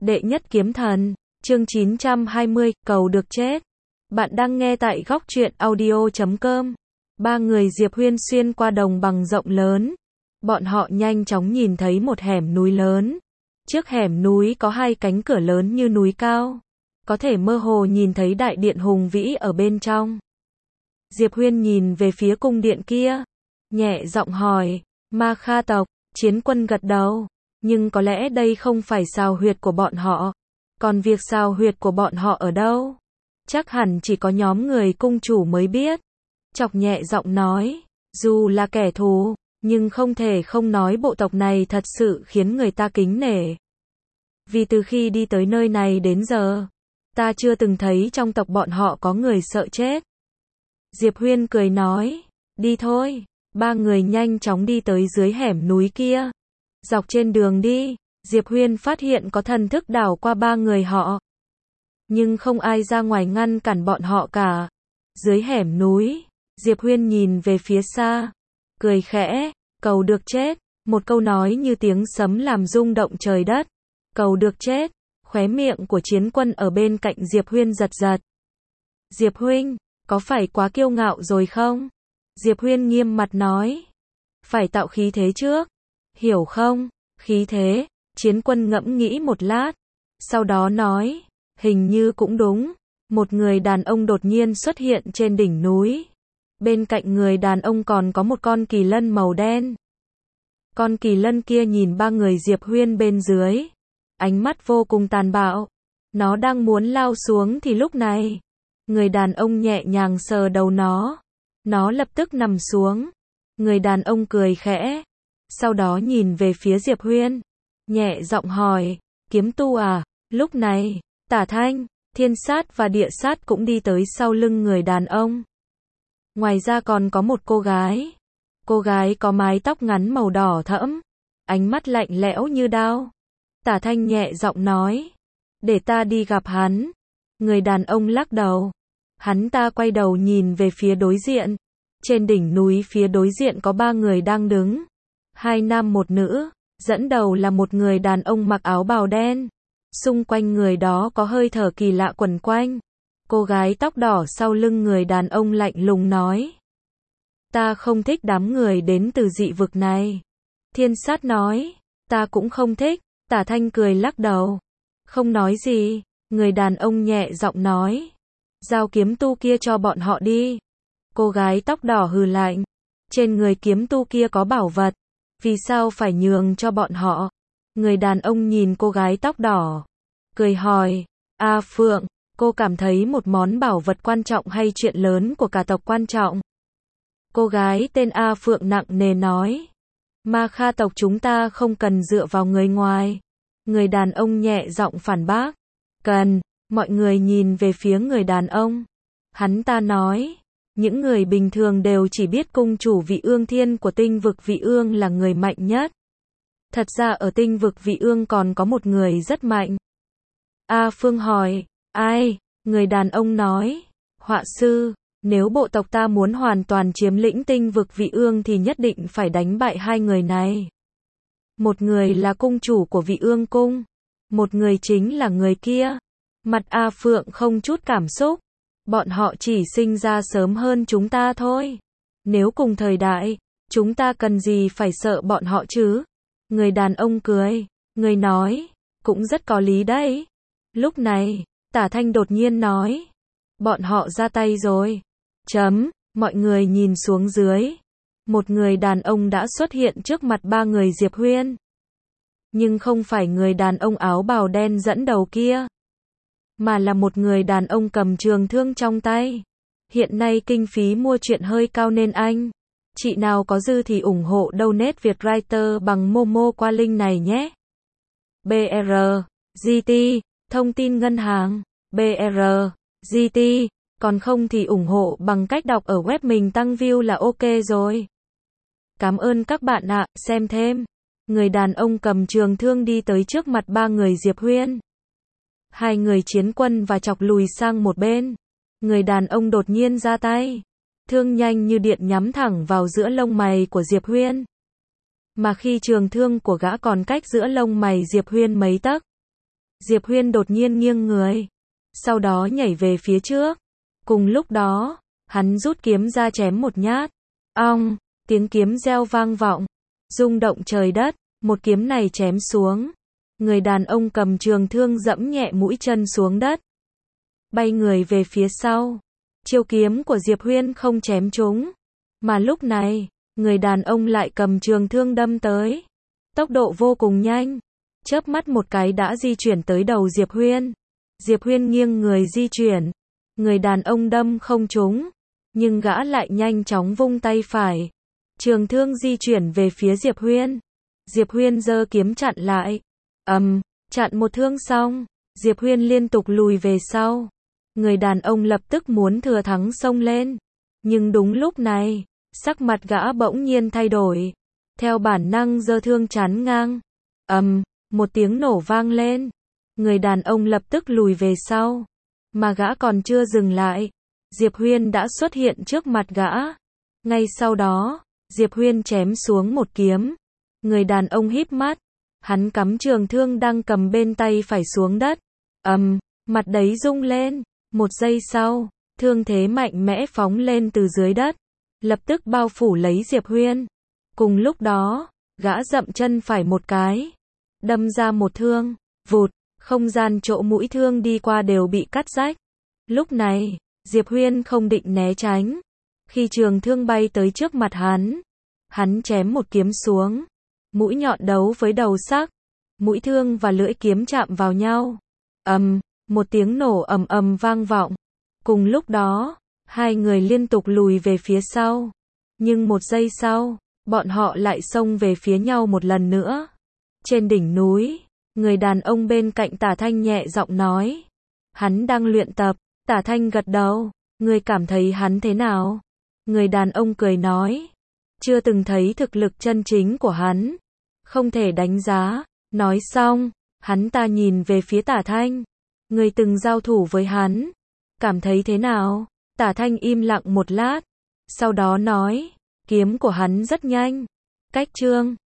Đệ nhất kiếm thần, chương 920, cầu được chết. Bạn đang nghe tại góc truyện audio.com. Ba người Diệp Huyên xuyên qua đồng bằng rộng lớn. Bọn họ nhanh chóng nhìn thấy một hẻm núi lớn. Trước hẻm núi có hai cánh cửa lớn như núi cao. Có thể mơ hồ nhìn thấy đại điện hùng vĩ ở bên trong. Diệp Huyên nhìn về phía cung điện kia. Nhẹ giọng hỏi, Ma Kha tộc, Chiến Quân gật đầu. Nhưng có lẽ đây không phải sao huyệt của bọn họ. Còn việc sao huyệt của bọn họ ở đâu? Chắc hẳn chỉ có nhóm người cung chủ mới biết. Chọc nhẹ giọng nói, dù là kẻ thù, nhưng không thể không nói bộ tộc này thật sự khiến người ta kính nể. Vì từ khi đi tới nơi này đến giờ, ta chưa từng thấy trong tộc bọn họ có người sợ chết. Diệp Huyên cười nói, đi thôi. Ba người nhanh chóng đi tới dưới hẻm núi kia. Dọc trên đường đi, Diệp Huyên phát hiện có thần thức đảo qua ba người họ. Nhưng không ai ra ngoài ngăn cản bọn họ cả. Dưới hẻm núi, Diệp Huyên nhìn về phía xa, cười khẽ, cầu được chết. Một câu nói như tiếng sấm làm rung động trời đất. Cầu được chết. Khóe miệng của Chiến Quân ở bên cạnh Diệp Huyên giật giật. Diệp huynh, có phải quá kiêu ngạo rồi không? Diệp Huyên nghiêm mặt nói. Phải tạo khí thế trước. Hiểu không? Khí thế. Chiến Quân ngẫm nghĩ một lát. Sau đó nói. Hình như cũng đúng. Một người đàn ông đột nhiên xuất hiện trên đỉnh núi. Bên cạnh người đàn ông còn có một con kỳ lân màu đen. Con kỳ lân kia nhìn ba người Diệp Huyên bên dưới. Ánh mắt vô cùng tàn bạo. Nó đang muốn lao xuống thì lúc này. Người đàn ông nhẹ nhàng sờ đầu nó. Nó lập tức nằm xuống. Người đàn ông cười khẽ. Sau đó nhìn về phía Diệp Huyên. Nhẹ giọng hỏi. Kiếm tu à? Lúc này, Tả Thanh, Thiên Sát và Địa Sát cũng đi tới sau lưng người đàn ông. Ngoài ra còn có một cô gái. Cô gái có mái tóc ngắn màu đỏ thẫm. Ánh mắt lạnh lẽo như đao. Tả Thanh nhẹ giọng nói. Để ta đi gặp hắn. Người đàn ông lắc đầu. Hắn ta quay đầu nhìn về phía đối diện. Trên đỉnh núi phía đối diện có ba người đang đứng. Hai nam một nữ. Dẫn đầu là một người đàn ông mặc áo bào đen. Xung quanh người đó có hơi thở kỳ lạ quẩn quanh. Cô gái tóc đỏ sau lưng người đàn ông lạnh lùng nói. Ta không thích đám người đến từ dị vực này. Thiên Sát nói. Ta cũng không thích. Tả Thanh cười lắc đầu. Không nói gì. Người đàn ông nhẹ giọng nói. Giao kiếm tu kia cho bọn họ đi. Cô gái tóc đỏ hừ lạnh. Trên người kiếm tu kia có bảo vật. Vì sao phải nhường cho bọn họ? Người đàn ông nhìn cô gái tóc đỏ. Cười hỏi. A Phượng, cô cảm thấy một món bảo vật quan trọng hay chuyện lớn của cả tộc quan trọng? Cô gái tên A Phượng nặng nề nói. Ma Kha tộc chúng ta không cần dựa vào người ngoài. Người đàn ông nhẹ giọng phản bác. Cần. Mọi người nhìn về phía người đàn ông. Hắn ta nói. Những người bình thường đều chỉ biết cung chủ Vị Ương Thiên của tinh vực Vị Ương là người mạnh nhất. Thật ra ở tinh vực Vị Ương còn có một người rất mạnh. A Phương hỏi. Ai? Người đàn ông nói. Họa sư. Nếu bộ tộc ta muốn hoàn toàn chiếm lĩnh tinh vực Vị Ương thì nhất định phải đánh bại hai người này. Một người là cung chủ của Vị Ương Cung. Một người chính là người kia. Mặt A Phượng không chút cảm xúc. Bọn họ chỉ sinh ra sớm hơn chúng ta thôi. Nếu cùng thời đại, chúng ta cần gì phải sợ bọn họ chứ? Người đàn ông cười. Người nói, cũng rất có lý đấy. Lúc này, Tả Thanh đột nhiên nói. Bọn họ ra tay rồi. Mọi người nhìn xuống dưới. Một người đàn ông đã xuất hiện trước mặt ba người Diệp Huyên. Nhưng không phải người đàn ông áo bào đen dẫn đầu kia. Mà là một người đàn ông cầm trường thương trong tay. Hiện nay kinh phí mua truyện hơi cao nên anh. Chị nào có dư thì ủng hộ donate Vietwriter bằng Momo qua link này nhé. BR, GT, thông tin ngân hàng, BR, GT, còn không thì ủng hộ bằng cách đọc ở web mình tăng view là ok rồi. Cảm ơn các bạn ạ, xem thêm. Người đàn ông cầm trường thương đi tới trước mặt ba người Diệp Huyên. Hai người Chiến Quân và Chọc lùi sang một bên. Người đàn ông đột nhiên ra tay. Thương nhanh như điện nhắm thẳng vào giữa lông mày của Diệp Huyên. Mà khi trường thương của gã còn cách giữa lông mày Diệp Huyên mấy tấc. Diệp Huyên đột nhiên nghiêng người, sau đó nhảy về phía trước. Cùng lúc đó, hắn rút kiếm ra chém một nhát. Ong, tiếng kiếm reo vang vọng, rung động trời đất, một kiếm này chém xuống. Người đàn ông cầm trường thương dẫm nhẹ mũi chân xuống đất, bay người về phía sau. Chiêu kiếm của Diệp Huyên không chém trúng, mà lúc này, người đàn ông lại cầm trường thương đâm tới. Tốc độ vô cùng nhanh, chớp mắt một cái đã di chuyển tới đầu Diệp Huyên. Diệp Huyên nghiêng người di chuyển, người đàn ông đâm không trúng, nhưng gã lại nhanh chóng vung tay phải. Trường thương di chuyển về phía Diệp Huyên. Diệp Huyên giơ kiếm chặn lại. Chặn một thương xong, Diệp Huyên liên tục lùi về sau. Người đàn ông lập tức muốn thừa thắng xông lên. Nhưng đúng lúc này, sắc mặt gã bỗng nhiên thay đổi. Theo bản năng giơ thương chắn ngang. Một tiếng nổ vang lên. Người đàn ông lập tức lùi về sau. Mà gã còn chưa dừng lại, Diệp Huyên đã xuất hiện trước mặt gã. Ngay sau đó, Diệp Huyên chém xuống một kiếm. Người đàn ông híp mắt, hắn cắm trường thương đang cầm bên tay phải xuống đất. Mặt đấy rung lên. Một giây sau, thương thế mạnh mẽ phóng lên từ dưới đất, lập tức bao phủ lấy Diệp Huyên. Cùng lúc đó, gã dậm chân phải một cái, đâm ra một thương, vụt, không gian chỗ mũi thương đi qua đều bị cắt rách. Lúc này, Diệp Huyên không định né tránh. Khi trường thương bay tới trước mặt hắn chém một kiếm xuống. Mũi nhọn đấu với đầu sắc, mũi thương và lưỡi kiếm chạm vào nhau. Một tiếng nổ ầm ầm vang vọng. Cùng lúc đó, hai người liên tục lùi về phía sau. Nhưng một giây sau, bọn họ lại xông về phía nhau một lần nữa. Trên đỉnh núi, người đàn ông bên cạnh Tả Thanh nhẹ giọng nói. Hắn đang luyện tập. Tả Thanh gật đầu. Ngươi cảm thấy hắn thế nào? Người đàn ông cười nói. Chưa từng thấy thực lực chân chính của hắn, không thể đánh giá. Nói xong, hắn ta nhìn về phía Tả Thanh. Ngươi từng giao thủ với hắn, cảm thấy thế nào? Tả Thanh im lặng một lát, sau đó nói, kiếm của hắn rất nhanh. Cách chương